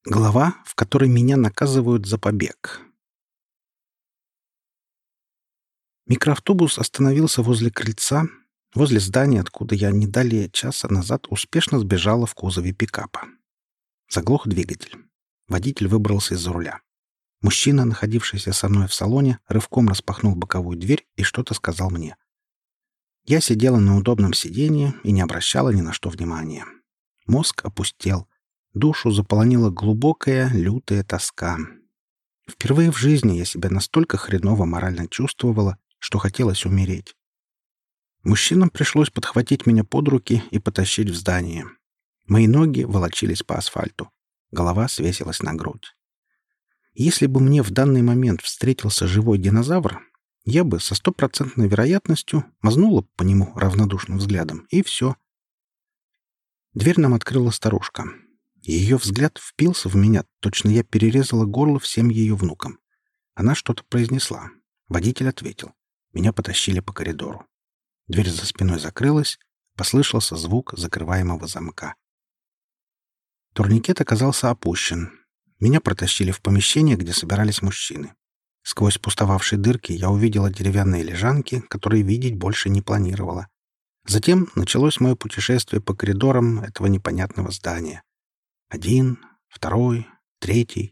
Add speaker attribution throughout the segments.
Speaker 1: Глава, в которой меня наказывают за побег. Микроавтобус остановился возле крыльца, возле здания, откуда я не далее часа назад успешно сбежала в кузове пикапа. Заглох двигатель. Водитель выбрался из-за руля. Мужчина, находившийся со мной в салоне, рывком распахнул боковую дверь и что-то сказал мне. Я сидела на удобном сиденье и не обращала ни на что внимания. Мозг опустел. Душу заполонила глубокая, лютая тоска. Впервые в жизни я себя настолько хреново морально чувствовала, что хотелось умереть. Мужчинам пришлось подхватить меня под руки и потащить в здание. Мои ноги волочились по асфальту. Голова свесилась на грудь. Если бы мне в данный момент встретился живой динозавр, я бы со стопроцентной вероятностью мазнула по нему равнодушным взглядом, и все. Дверь нам открыла старушка. Ее взгляд впился в меня, точно я перерезала горло всем ее внукам. Она что-то произнесла. Водитель ответил. Меня потащили по коридору. Дверь за спиной закрылась, послышался звук закрываемого замка. Турникет оказался опущен. Меня протащили в помещение, где собирались мужчины. Сквозь пустовавшие дырки я увидела деревянные лежанки, которые видеть больше не планировала. Затем началось мое путешествие по коридорам этого непонятного здания. 1, 2, 3.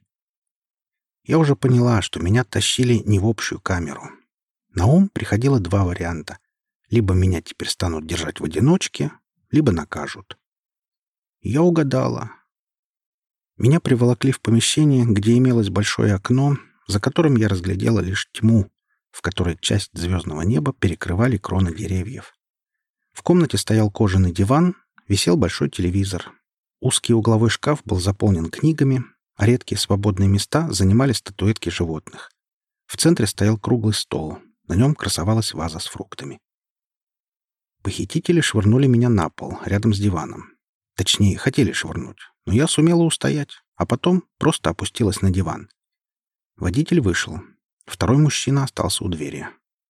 Speaker 1: Я уже поняла, что меня тащили не в общую камеру. На ум приходило два варианта. Либо меня теперь станут держать в одиночке, либо накажут. Я угадала. Меня приволокли в помещение, где имелось большое окно, за которым я разглядела лишь тьму, в которой часть звездного неба перекрывали кроны деревьев. В комнате стоял кожаный диван, висел большой телевизор. Узкий угловой шкаф был заполнен книгами, а редкие свободные места занимали статуэтки животных. В центре стоял круглый стол. На нем красовалась ваза с фруктами. Похитители швырнули меня на пол, рядом с диваном. Точнее, хотели швырнуть, но я сумела устоять, а потом просто опустилась на диван. Водитель вышел. Второй мужчина остался у двери.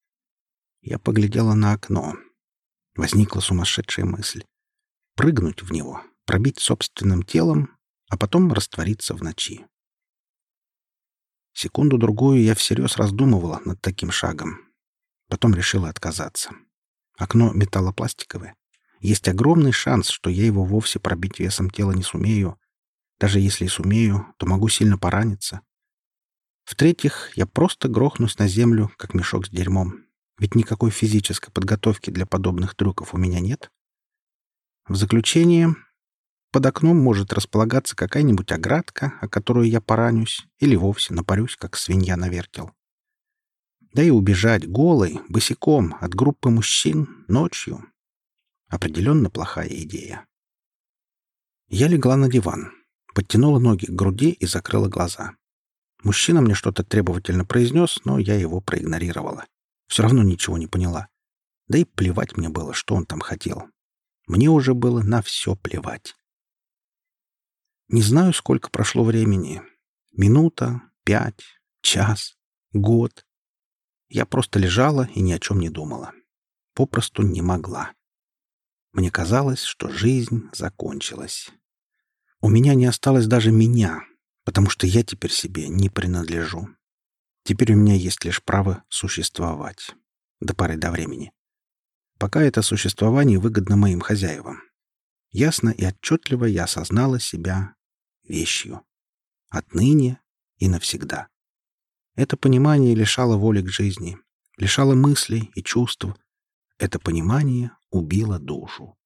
Speaker 1: Я поглядела на окно. Возникла сумасшедшая мысль. Прыгнуть в него, пробить собственным телом, а потом раствориться в ночи. Секунду-другую я всерьез раздумывала над таким шагом. Потом решила отказаться. Окно металлопластиковое. Есть огромный шанс, что я его вовсе пробить весом тела не сумею. Даже если и сумею, то могу сильно пораниться. В-третьих, я просто грохнусь на землю, как мешок с дерьмом. Ведь никакой физической подготовки для подобных трюков у меня нет. В заключение, под окном может располагаться какая-нибудь оградка, о которую я поранюсь, или вовсе напарюсь, как свинья на вертел. Да и убежать голой, босиком от группы мужчин ночью — определенно плохая идея. Я легла на диван, подтянула ноги к груди и закрыла глаза. Мужчина мне что-то требовательно произнес, но я его проигнорировала. Все равно ничего не поняла. Да и плевать мне было, что он там хотел. Мне уже было на все плевать. Не знаю, сколько прошло времени. Минута, 5, час, год. Я просто лежала и ни о чем не думала. Попросту не могла. Мне казалось, что жизнь закончилась. У меня не осталось даже меня, потому что я теперь себе не принадлежу. Теперь у меня есть лишь право существовать. До поры до времени. Пока это существование выгодно моим хозяевам. Ясно и отчетливо я осознала себя вещью. Отныне и навсегда. Это понимание лишало воли к жизни, лишало мыслей и чувств. Это понимание убило душу.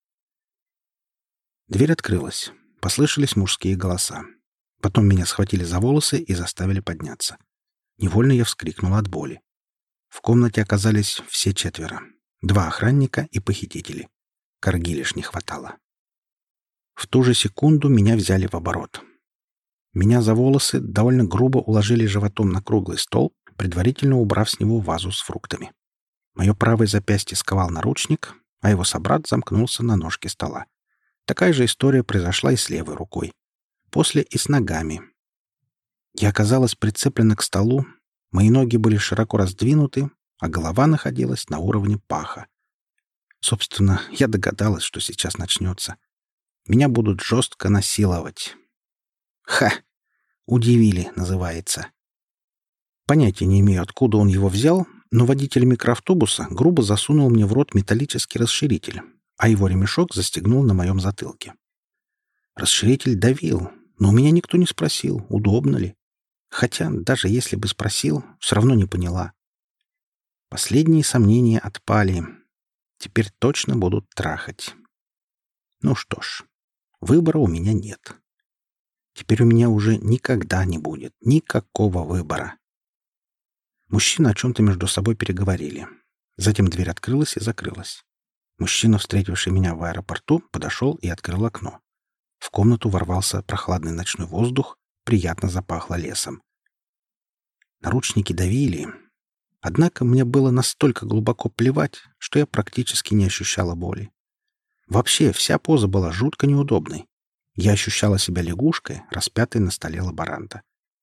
Speaker 1: Дверь открылась. Послышались мужские голоса. Потом меня схватили за волосы и заставили подняться. Невольно я вскрикнула от боли. В комнате оказались все четверо. 2 охранника и похитители. Корги лишь не хватало. В ту же секунду меня взяли в оборот. Меня за волосы довольно грубо уложили животом на круглый стол, предварительно убрав с него вазу с фруктами. Мое правое запястье сковал наручник, а его собрат замкнулся на ножке стола. Такая же история произошла и с левой рукой. После и с ногами. Я оказалась прицеплена к столу, мои ноги были широко раздвинуты, а голова находилась на уровне паха. Собственно, я догадалась, что сейчас начнется. Меня будут жестко насиловать. Ха! Удивили, называется. Понятия не имею, откуда он его взял, но водитель микроавтобуса грубо засунул мне в рот металлический расширитель, а его ремешок застегнул на моем затылке. Расширитель давил, но у меня никто не спросил, удобно ли. Хотя, даже если бы спросил, все равно не поняла. Последние сомнения отпали. Теперь точно будут трахать. Ну что ж, выбора у меня нет. Теперь у меня уже никогда не будет никакого выбора. Мужчины о чем-то между собой переговорили. Затем дверь открылась и закрылась. Мужчина, встретивший меня в аэропорту, подошел и открыл окно. В комнату ворвался прохладный ночной воздух, приятно запахло лесом. Наручники давили. Однако мне было настолько глубоко плевать, что я практически не ощущала боли. Вообще, вся поза была жутко неудобной. Я ощущала себя лягушкой, распятой на столе лаборанта.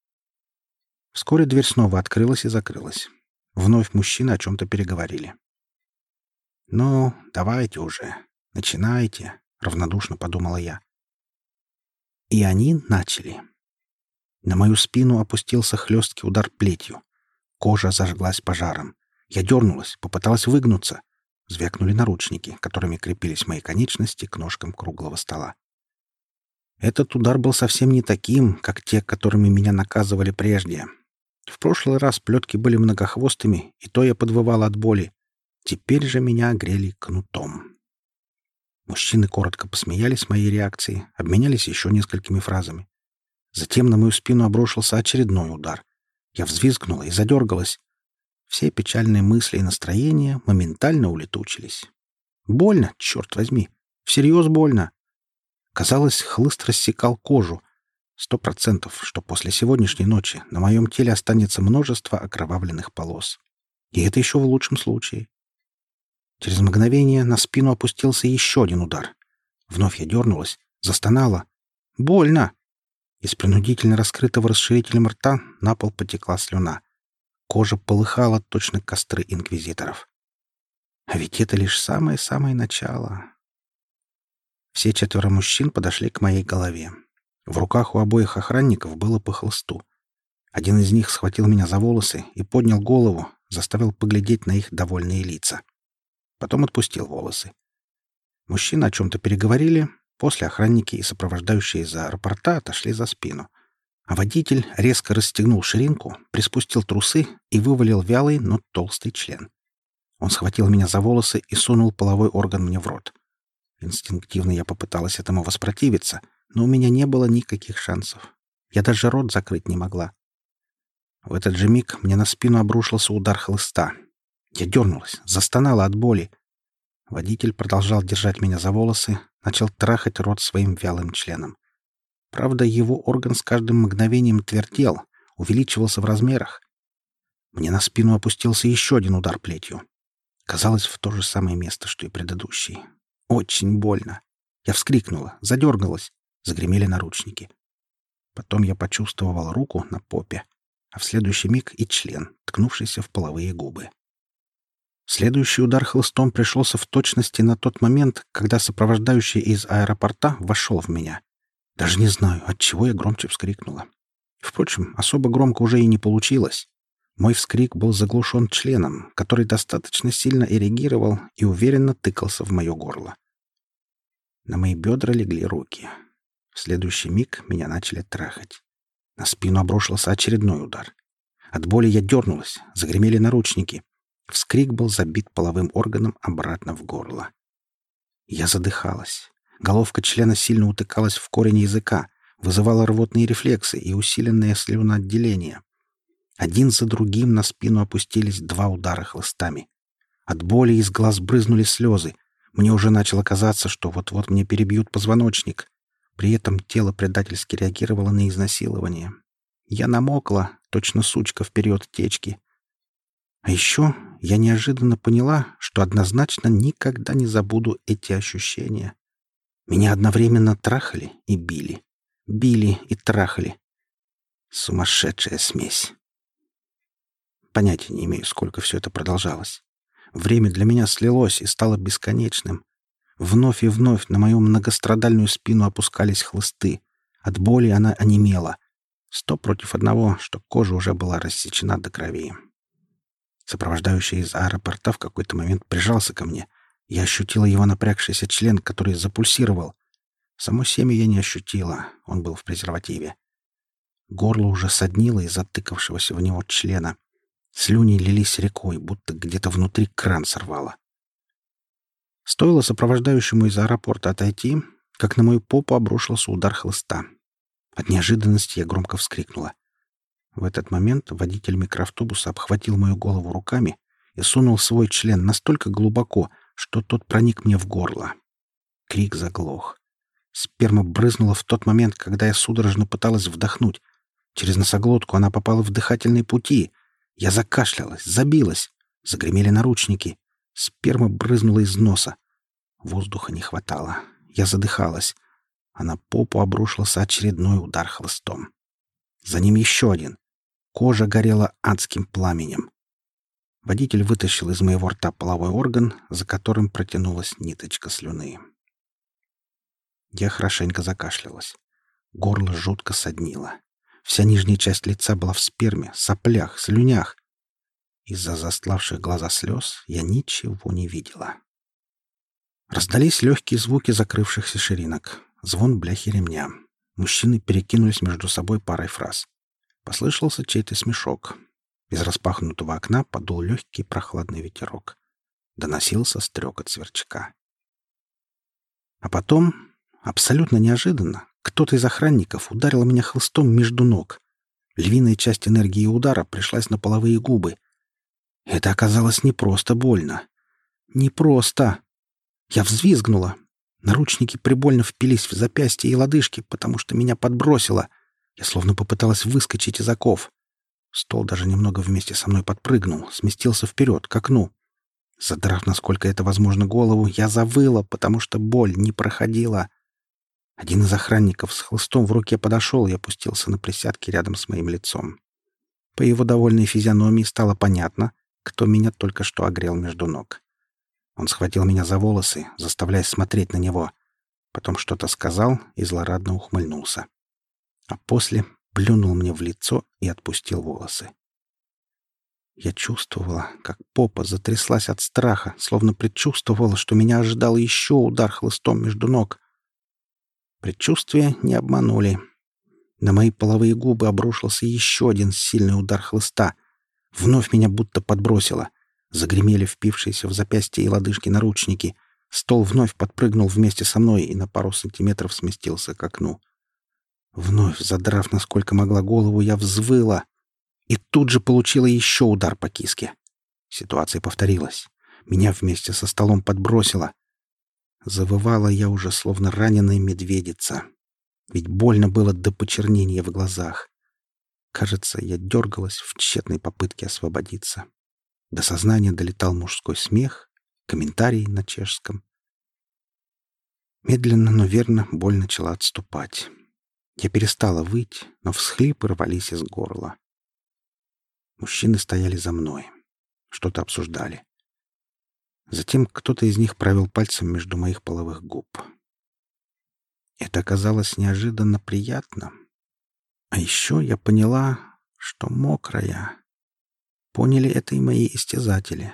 Speaker 1: Вскоре дверь снова открылась и закрылась. Вновь мужчины о чем-то переговорили. «Ну, давайте уже, начинайте», — равнодушно подумала я. И они начали. На мою спину опустился хлесткий удар плетью. Кожа зажглась пожаром. Я дернулась, попыталась выгнуться. Звякнули наручники, которыми крепились мои конечности к ножкам круглого стола. Этот удар был совсем не таким, как те, которыми меня наказывали прежде. В прошлый раз плетки были многохвостыми, и то я подвывала от боли. Теперь же меня огрели кнутом. Мужчины коротко посмеялись моей реакцией, обменялись еще несколькими фразами. Затем на мою спину обрушился очередной удар. Я взвизгнула и задергалась. Все печальные мысли и настроения моментально улетучились. Больно, черт возьми. Всерьез больно. Казалось, хлыст рассекал кожу. 100%, что после сегодняшней ночи на моем теле останется множество окровавленных полос. И это еще в лучшем случае. Через мгновение на спину опустился еще один удар. Вновь я дернулась, застонала. Больно! Из принудительно раскрытого расширителем рта на пол потекла слюна. Кожа полыхала, точно костры инквизиторов. А ведь это лишь самое-самое начало. Все 4 мужчин подошли к моей голове. В руках у обоих охранников было по хлысту. Один из них схватил меня за волосы и поднял голову, заставил поглядеть на их довольные лица. Потом отпустил волосы. Мужчины о чем-то переговорили, после охранники и сопровождающие из аэропорта отошли за спину. А водитель резко расстегнул ширинку, приспустил трусы и вывалил вялый, но толстый член. Он схватил меня за волосы и сунул половой орган мне в рот. Инстинктивно я попыталась этому воспротивиться, но у меня не было никаких шансов. Я даже рот закрыть не могла. В этот же миг мне на спину обрушился удар хлыста. Я дернулась, застонала от боли. Водитель продолжал держать меня за волосы, начал трахать рот своим вялым членом. Правда, его орган с каждым мгновением твердел, увеличивался в размерах. Мне на спину опустился еще один удар плетью. Казалось, в то же самое место, что и предыдущий. Очень больно. Я вскрикнула, задергалась, загремели наручники. Потом я почувствовала руку на попе, а в следующий миг и член, ткнувшийся в половые губы. Следующий удар хлыстом пришелся в точности на тот момент, когда сопровождающий из аэропорта вошел в меня. Даже не знаю, от чего я громче вскрикнула. Впрочем, особо громко уже и не получилось. Мой вскрик был заглушен членом, который достаточно сильно эрегировал и уверенно тыкался в мое горло. На мои бедра легли руки. В следующий миг меня начали трахать. На спину обрушился очередной удар. От боли я дернулась, загремели наручники. Вскрик был забит половым органом обратно в горло. Я задыхалась. Головка члена сильно утыкалась в корень языка, вызывала рвотные рефлексы и усиленное слюноотделение. Один за другим на спину опустились 2 удара хлыстами. От боли из глаз брызнули слезы. Мне уже начало казаться, что вот-вот мне перебьют позвоночник. При этом тело предательски реагировало на изнасилование. Я намокла, точно сучка в период течки. А еще я неожиданно поняла, что однозначно никогда не забуду эти ощущения. Меня одновременно трахали и били. Били и трахали. Сумасшедшая смесь. Понятия не имею, сколько все это продолжалось. Время для меня слилось и стало бесконечным. Вновь и вновь на мою многострадальную спину опускались хлысты. От боли она онемела. 100 против 1, что кожа уже была рассечена до крови. Сопровождающий из аэропорта в какой-то момент прижался ко мне. Я ощутила его напрягшийся член, который запульсировал. Само семя я не ощутила, он был в презервативе. Горло уже соднило из-за тыкавшегося в него члена. Слюни лились рекой, будто где-то внутри кран сорвало. Стоило сопровождающему из аэропорта отойти, как на мою попу обрушился удар хлыста. От неожиданности я громко вскрикнула. В этот момент водитель микроавтобуса обхватил мою голову руками и сунул свой член настолько глубоко, что тот проник мне в горло. Крик заглох. Сперма брызнула в тот момент, когда я судорожно пыталась вдохнуть. Через носоглотку она попала в дыхательные пути. Я закашлялась, забилась. Загремели наручники. Сперма брызнула из носа. Воздуха не хватало. Я задыхалась. А на попу обрушился очередной удар хлыстом. За ним еще один. Кожа горела адским пламенем. Водитель вытащил из моего рта половой орган, за которым протянулась ниточка слюны. Я хорошенько закашлялась. Горло жутко соднило. Вся нижняя часть лица была в сперме, соплях, слюнях. Из-за застлавших глаза слез я ничего не видела. Раздались легкие звуки закрывшихся ширинок. Звон бляхи ремня. Мужчины перекинулись между собой парой фраз. Послышался чей-то смешок. Из распахнутого окна подул легкий прохладный ветерок. Доносился стрекот сверчка. А потом, абсолютно неожиданно, кто-то из охранников ударил меня хлыстом между ног. Львиная часть энергии удара пришлась на половые губы. Это оказалось не просто больно. Не просто. Я взвизгнула. Наручники прибольно впились в запястья и лодыжки, потому что меня подбросило. Я словно попыталась выскочить из оков. Стол даже немного вместе со мной подпрыгнул, сместился вперед, к окну. Задрав, насколько это возможно, голову, я завыла, потому что боль не проходила. Один из охранников с хлыстом в руке подошел и опустился на присядки рядом с моим лицом. По его довольной физиономии стало понятно, кто меня только что огрел между ног. Он схватил меня за волосы, заставляя смотреть на него. Потом что-то сказал и злорадно ухмыльнулся. А после плюнул мне в лицо и отпустил волосы. Я чувствовала, как попа затряслась от страха, словно предчувствовала, что меня ожидал еще удар хлыстом между ног. Предчувствия не обманули. На мои половые губы обрушился еще один сильный удар хлыста. Вновь меня будто подбросило. Загремели впившиеся в запястья и лодыжки наручники. Стол вновь подпрыгнул вместе со мной и на пару сантиметров сместился к окну. Вновь, задрав насколько могла голову, я взвыла. И тут же получила еще удар по киске. Ситуация повторилась. Меня вместе со столом подбросило. Завывала я уже, словно раненая медведица. Ведь больно было до почернения в глазах. Кажется, я дергалась в тщетной попытке освободиться. До сознания долетал мужской смех, комментарий на чешском. Медленно, но верно боль начала отступать. Я перестала выть, но всхлипы рвались из горла. Мужчины стояли за мной. Что-то обсуждали. Затем кто-то из них провел пальцем между моих половых губ. Это оказалось неожиданно приятно. А еще я поняла, что мокрая. Поняли это и мои истязатели.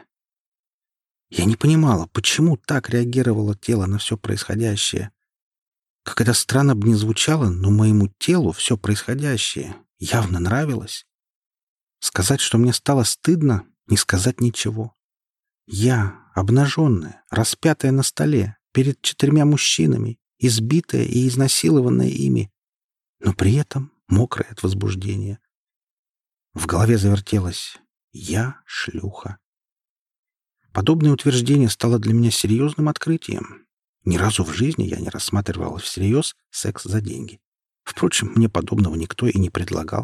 Speaker 1: Я не понимала, почему так реагировало тело на все происходящее. Как это странно бы ни звучало, но моему телу все происходящее явно нравилось. Сказать, что мне стало стыдно, не сказать ничего. Я, обнаженная, распятая на столе, перед 4 мужчинами, избитая и изнасилованная ими, но при этом мокрая от возбуждения. В голове завертелось «Я шлюха». Подобное утверждение стало для меня серьезным открытием. Ни разу в жизни я не рассматривал всерьез секс за деньги. Впрочем, мне подобного никто и не предлагал.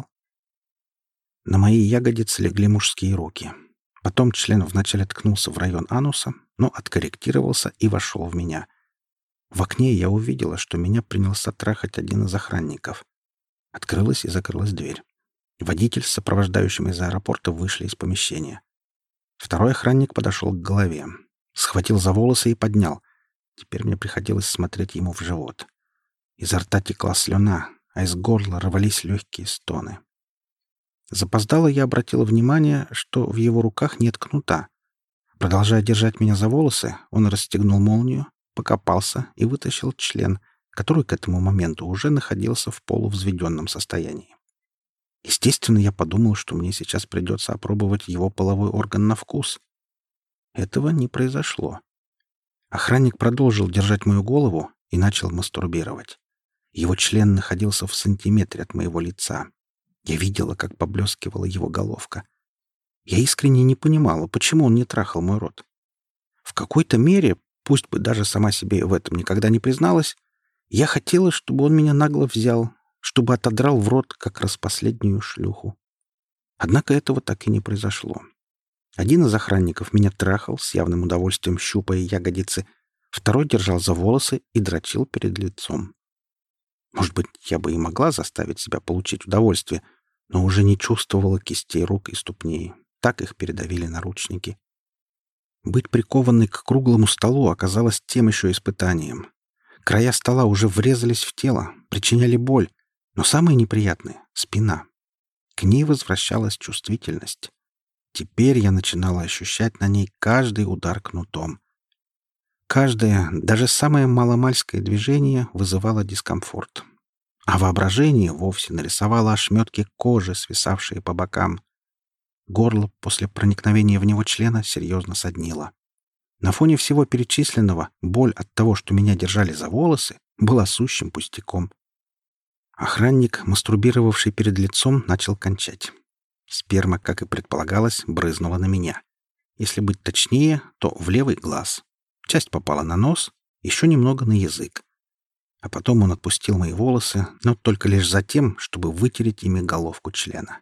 Speaker 1: На мои ягодицы легли мужские руки. Потом член вначале ткнулся в район ануса, но откорректировался и вошел в меня. В окне я увидела, что меня принялся трахать один из охранников. Открылась и закрылась дверь. Водитель с сопровождающим из аэропорта вышли из помещения. Второй охранник подошел к голове. Схватил за волосы и поднял. Теперь мне приходилось смотреть ему в живот. Изо рта текла слюна, а из горла рвались легкие стоны. Запоздало я обратила внимание, что в его руках нет кнута. Продолжая держать меня за волосы, он расстегнул молнию, покопался и вытащил член, который к этому моменту уже находился в полувзведенном состоянии. Естественно, я подумал, что мне сейчас придется опробовать его половой орган на вкус. Этого не произошло. Охранник продолжил держать мою голову и начал мастурбировать. Его член находился в сантиметре от моего лица. Я видела, как поблескивала его головка. Я искренне не понимала, почему он не трахал мой рот. В какой-то мере, пусть бы даже сама себе в этом никогда не призналась, я хотела, чтобы он меня нагло взял, чтобы отодрал в рот, как распоследнюю шлюху. Однако этого так и не произошло. Один из охранников меня трахал, с явным удовольствием щупая ягодицы, второй держал за волосы и дрочил перед лицом. Может быть, я бы и могла заставить себя получить удовольствие, но уже не чувствовала кистей рук и ступней. Так их передавили наручники. Быть прикованной к круглому столу оказалось тем еще испытанием. Края стола уже врезались в тело, причиняли боль, но самое неприятное — спина. К ней возвращалась чувствительность. Теперь я начинала ощущать на ней каждый удар кнутом. Каждое, даже самое маломальское движение вызывало дискомфорт. А воображение вовсе нарисовало ошметки кожи, свисавшие по бокам. Горло после проникновения в него члена серьезно соднило. На фоне всего перечисленного боль от того, что меня держали за волосы, была сущим пустяком. Охранник, мастурбировавший перед лицом, начал кончать. Сперма, как и предполагалось, брызнула на меня. Если быть точнее, то в левый глаз. Часть попала на нос, еще немного на язык. А потом он отпустил мои волосы, но только лишь за тем, чтобы вытереть ими головку члена.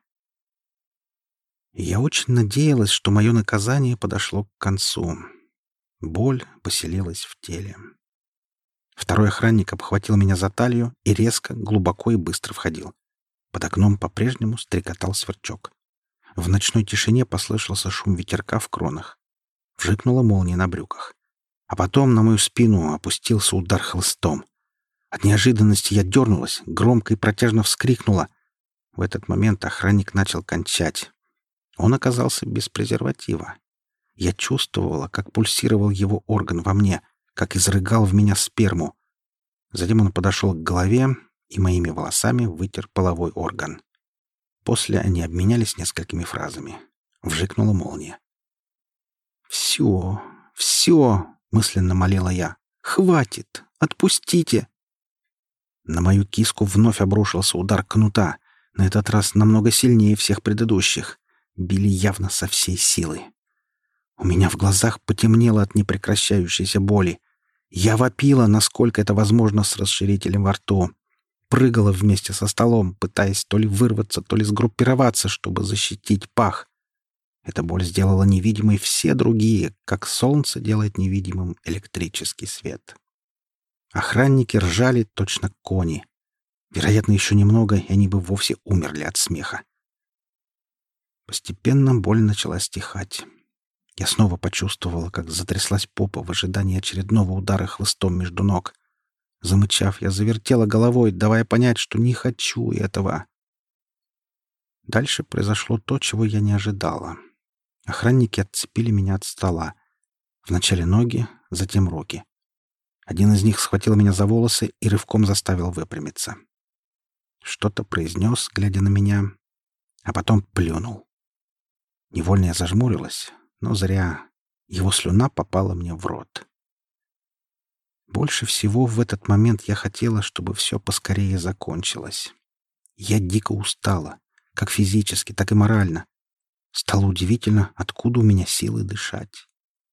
Speaker 1: Я очень надеялась, что мое наказание подошло к концу. Боль поселилась в теле. Второй охранник обхватил меня за талию и резко, глубоко и быстро входил. Под окном по-прежнему стрекотал сверчок. В ночной тишине послышался шум ветерка в кронах. Вжикнула молния на брюках. А потом на мою спину опустился удар хлыстом. От неожиданности я дернулась, громко и протяжно вскрикнула. В этот момент охранник начал кончать. Он оказался без презерватива. Я чувствовала, как пульсировал его орган во мне, как изрыгал в меня сперму. Затем он подошел к голове и моими волосами вытер половой орган. После они обменялись несколькими фразами. Вжикнула молния. «Все, все!» — мысленно молила я. «Хватит! Отпустите!» На мою киску вновь обрушился удар кнута, на этот раз намного сильнее всех предыдущих. Били явно со всей силы. У меня в глазах потемнело от непрекращающейся боли. Я вопила, насколько это возможно, с расширителем во рту. Прыгала вместе со столом, пытаясь то ли вырваться, то ли сгруппироваться, чтобы защитить пах. Эта боль сделала невидимой все другие, как солнце делает невидимым электрический свет. Охранники ржали точно кони. Вероятно, еще немного, и они бы вовсе умерли от смеха. Постепенно боль начала стихать. Я снова почувствовала, как затряслась попа в ожидании очередного удара хлыстом между ног. Замычав, я завертела головой, давая понять, что не хочу этого. Дальше произошло то, чего я не ожидала. Охранники отцепили меня от стола. Вначале ноги, затем руки. Один из них схватил меня за волосы и рывком заставил выпрямиться. Что-то произнес, глядя на меня, а потом плюнул. Невольно я зажмурилась, но зря. Его слюна попала мне в рот. Больше всего в этот момент я хотела, чтобы все поскорее закончилось. Я дико устала, как физически, так и морально. Стало удивительно, откуда у меня силы дышать.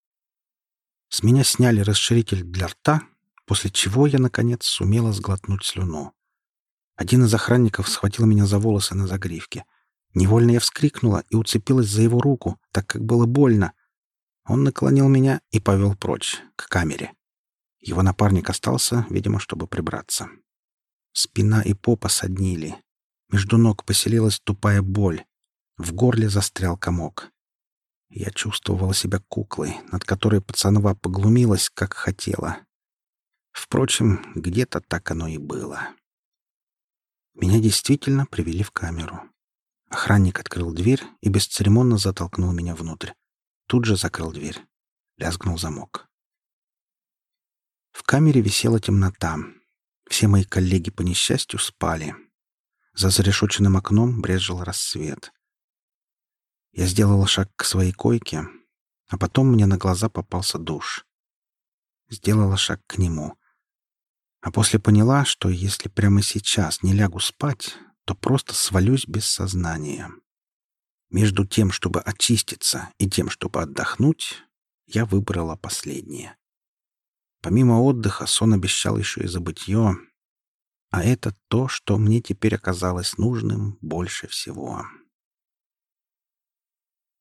Speaker 1: С меня сняли расширитель для рта, после чего я, наконец, сумела сглотнуть слюну. Один из охранников схватил меня за волосы на загривке. Невольно я вскрикнула и уцепилась за его руку, так как было больно. Он наклонил меня и повел прочь, к камере. Его напарник остался, видимо, чтобы прибраться. Спина и попа соднили. Между ног поселилась тупая боль. В горле застрял комок. Я чувствовала себя куклой, над которой пацанова поглумилась, как хотела. Впрочем, где-то так оно и было. Меня действительно привели в камеру. Охранник открыл дверь и бесцеремонно затолкнул меня внутрь. Тут же закрыл дверь. Лязгнул замок. В камере висела темнота. Все мои коллеги по несчастью спали. За зарешоченным окном брезжил рассвет. Я сделала шаг к своей койке, а потом мне на глаза попался душ. Сделала шаг к нему. А после поняла, что если прямо сейчас не лягу спать, то просто свалюсь без сознания. Между тем, чтобы очиститься, и тем, чтобы отдохнуть, я выбрала последнее. Помимо отдыха, сон обещал еще и забытье, а это то, что мне теперь оказалось нужным больше всего.